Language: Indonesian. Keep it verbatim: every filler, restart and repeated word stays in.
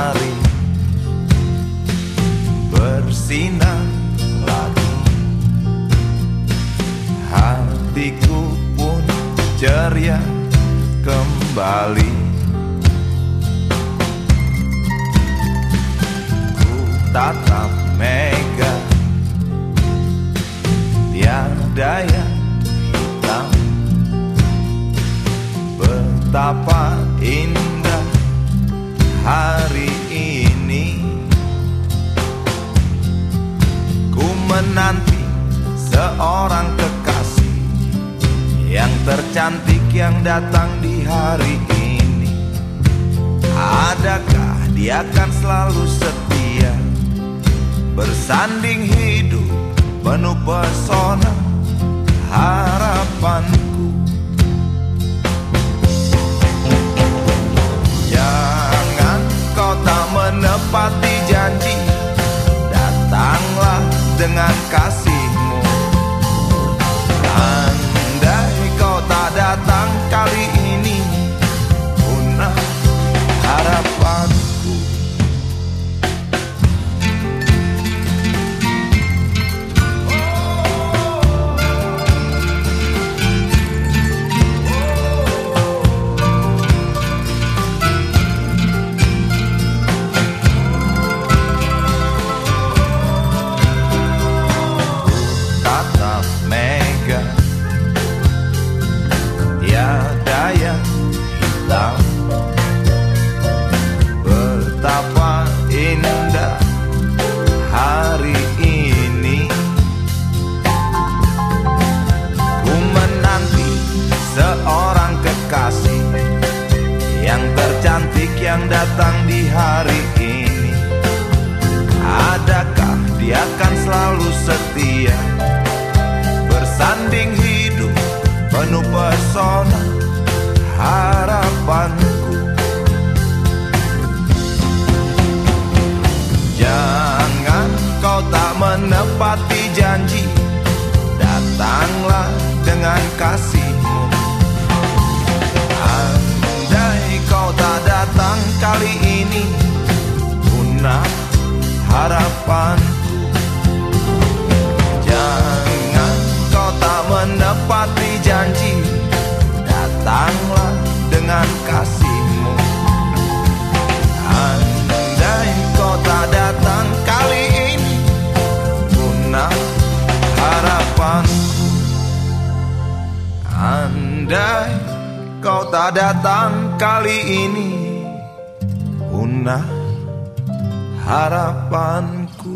hari bersinar lagi, hatiku pun ceria kembali. Ku tatap mega, tiada yang hitam. Betapa indah hari ini. Ku menanti seorang kekasih yang tercantik yang datang di hari ini. Adakah dia akan selalu setia, bersanding hidup penuh pesona harapanku. Jangan kau tak menepati janji, datanglah dengan kasihmu. Andai kau tak datang kali ini, punah harapanku. Tiada yang hitam. Betapa indah hari ini. Ku menanti seorang kekasih yang tercantik yang datang di hari ini. Adakah dia akan selalu setia, bersanding hidup penuh pesona harapanku. Jangan kau tak menepati janji, datanglah dengan kasihmu. Andai kau tak datang kali ini, punah harapanku. Jangan kau tak menepati janji, datanglah dengan kasihmu. Andai kau tak datang kali ini, punah harapanku. Andai kau tak datang kali ini, punah harapanku.